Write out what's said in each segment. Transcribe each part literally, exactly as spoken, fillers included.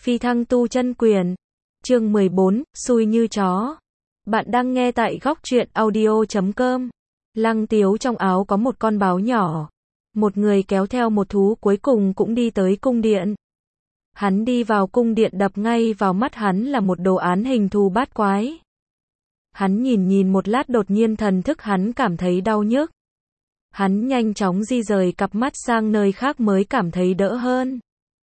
Phi thăng tu chân quyền. Chương mười bốn, xui như chó. Bạn đang nghe tại góc truyện audio chấm com. Lăng Tiếu trong áo có một con báo nhỏ. Một người kéo theo một thú cuối cùng cũng đi tới cung điện. Hắn đi vào cung điện, đập ngay vào mắt hắn là một đồ án hình thù bát quái. Hắn nhìn nhìn một lát, đột nhiên thần thức hắn cảm thấy đau nhức. Hắn nhanh chóng di rời cặp mắt sang nơi khác mới cảm thấy đỡ hơn.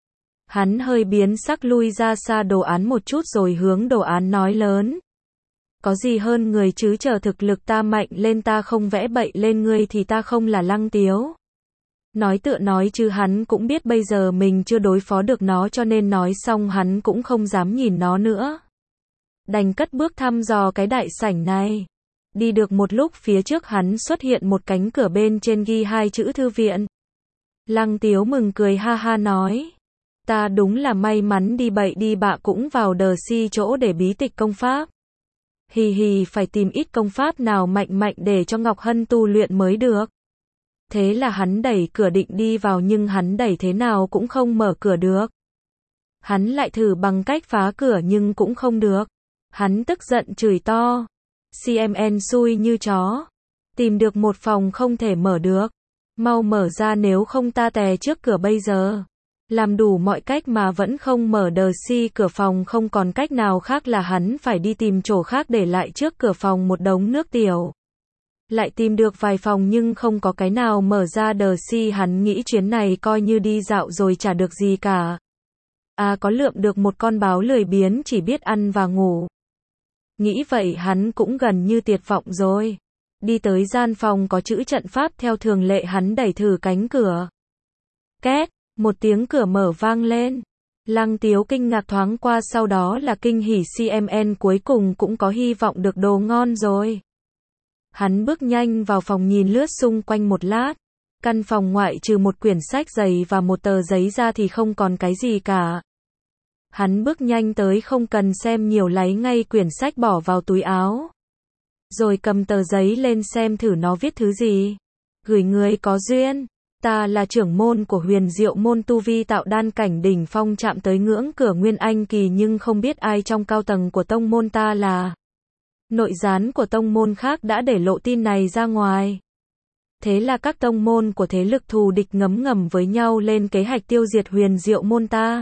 Hắn hơi biến sắc lui ra xa đồ án một chút rồi hướng đồ án nói lớn. Có gì hơn người chứ, chờ thực lực ta mạnh lên ta không vẽ bậy lên ngươi thì ta không là Lăng Tiếu. Nói tựa nói chứ hắn cũng biết bây giờ mình chưa đối phó được nó, cho nên nói xong hắn cũng không dám nhìn nó nữa. Đành cất bước thăm dò cái đại sảnh này. Đi được một lúc, phía trước hắn xuất hiện một cánh cửa, bên trên ghi hai chữ thư viện. Lăng Tiếu mừng cười ha ha nói. Ta đúng là may mắn đi bậy đi bạ cũng vào đờ si chỗ để bí tịch công pháp. Hì hì, phải tìm ít công pháp nào mạnh mạnh để cho Ngọc Hân tu luyện mới được. Thế là hắn đẩy cửa định đi vào, nhưng hắn đẩy thế nào cũng không mở cửa được. Hắn lại thử bằng cách phá cửa nhưng cũng không được. Hắn tức giận chửi to. xê em en xui như chó. Tìm được một phòng không thể mở được. Mau mở ra nếu không ta tè trước cửa bây giờ. Làm đủ mọi cách mà vẫn không mở đờ si cửa phòng, không còn cách nào khác là hắn phải đi tìm chỗ khác, để lại trước cửa phòng một đống nước tiểu. Lại tìm được vài phòng nhưng không có cái nào mở ra đờ si, hắn nghĩ chuyến này coi như đi dạo rồi chả được gì cả. À, có lượm được một con báo lười biếng chỉ biết ăn và ngủ. Nghĩ vậy hắn cũng gần như tuyệt vọng rồi. Đi tới gian phòng có chữ trận pháp, theo thường lệ hắn đẩy thử cánh cửa. Két, một tiếng cửa mở vang lên. Lăng Tiếu kinh ngạc thoáng qua, sau đó là kinh hỉ, xê em en cuối cùng cũng có hy vọng được đồ ngon rồi. Hắn bước nhanh vào phòng, nhìn lướt xung quanh một lát. Căn phòng ngoại trừ một quyển sách dày và một tờ giấy ra thì không còn cái gì cả. Hắn bước nhanh tới, không cần xem nhiều, lấy ngay quyển sách bỏ vào túi áo. Rồi cầm tờ giấy lên xem thử nó viết thứ gì. Gửi người có duyên. Ta là trưởng môn của Huyền Diệu môn, tu vi tạo đan cảnh đỉnh phong, chạm tới ngưỡng cửa Nguyên Anh kỳ, nhưng không biết ai trong cao tầng của tông môn ta là. Nội gián của tông môn khác đã để lộ tin này ra ngoài. Thế là các tông môn của thế lực thù địch ngấm ngầm với nhau lên kế hoạch tiêu diệt Huyền Diệu môn ta.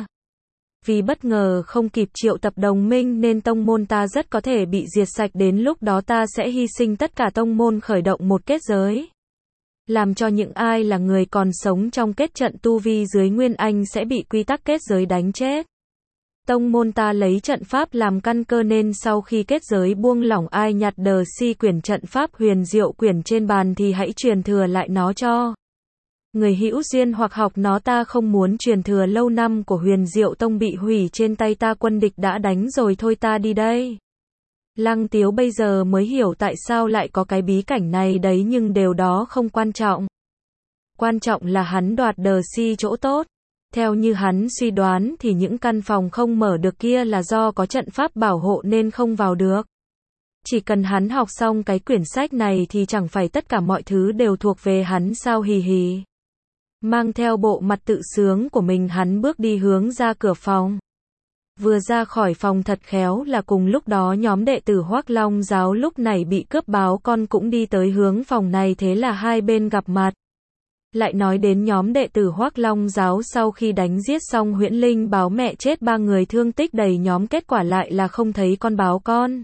Vì bất ngờ không kịp triệu tập đồng minh nên tông môn ta rất có thể bị diệt sạch, đến lúc đó ta sẽ hy sinh tất cả tông môn, khởi động một kết giới. Làm cho những ai là người còn sống trong kết trận tu vi dưới Nguyên Anh sẽ bị quy tắc kết giới đánh chết. Tông môn ta lấy trận pháp làm căn cơ, nên sau khi kết giới buông lỏng, ai nhặt đờ si quyển trận pháp Huyền Diệu quyển trên bàn thì hãy truyền thừa lại nó cho người hữu duyên hoặc học nó. Ta không muốn truyền thừa lâu năm của Huyền Diệu tông bị hủy trên tay ta, quân địch đã đánh rồi, thôi ta đi đây. Lăng Tiếu bây giờ mới hiểu tại sao lại có cái bí cảnh này đấy, nhưng điều đó không quan trọng. Quan trọng là hắn đoạt đờ si chỗ tốt. Theo như hắn suy đoán thì những căn phòng không mở được kia là do có trận pháp bảo hộ nên không vào được. Chỉ cần hắn học xong cái quyển sách này thì chẳng phải tất cả mọi thứ đều thuộc về hắn sao, hì hì. Mang theo bộ mặt tự sướng của mình, hắn bước đi hướng ra cửa phòng. Vừa ra khỏi phòng thật khéo là cùng lúc đó nhóm đệ tử Hoắc Long giáo lúc này bị cướp báo con cũng đi tới hướng phòng này, thế là hai bên gặp mặt. Lại nói đến nhóm đệ tử Hoắc Long giáo, sau khi đánh giết xong Huyễn Linh báo mẹ chết ba người, thương tích đầy nhóm, kết quả lại là không thấy con báo con.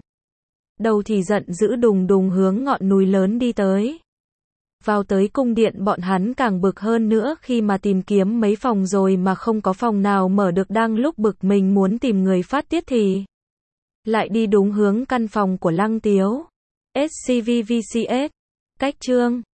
Đầu thì giận dữ đùng đùng hướng ngọn núi lớn đi tới. Vào tới cung điện, bọn hắn càng bực hơn nữa khi mà tìm kiếm mấy phòng rồi mà không có phòng nào mở được. Đang lúc bực mình muốn tìm người phát tiết thì lại đi đúng hướng căn phòng của Lăng Tiếu. ét xê vê vê xê ét. Cách chương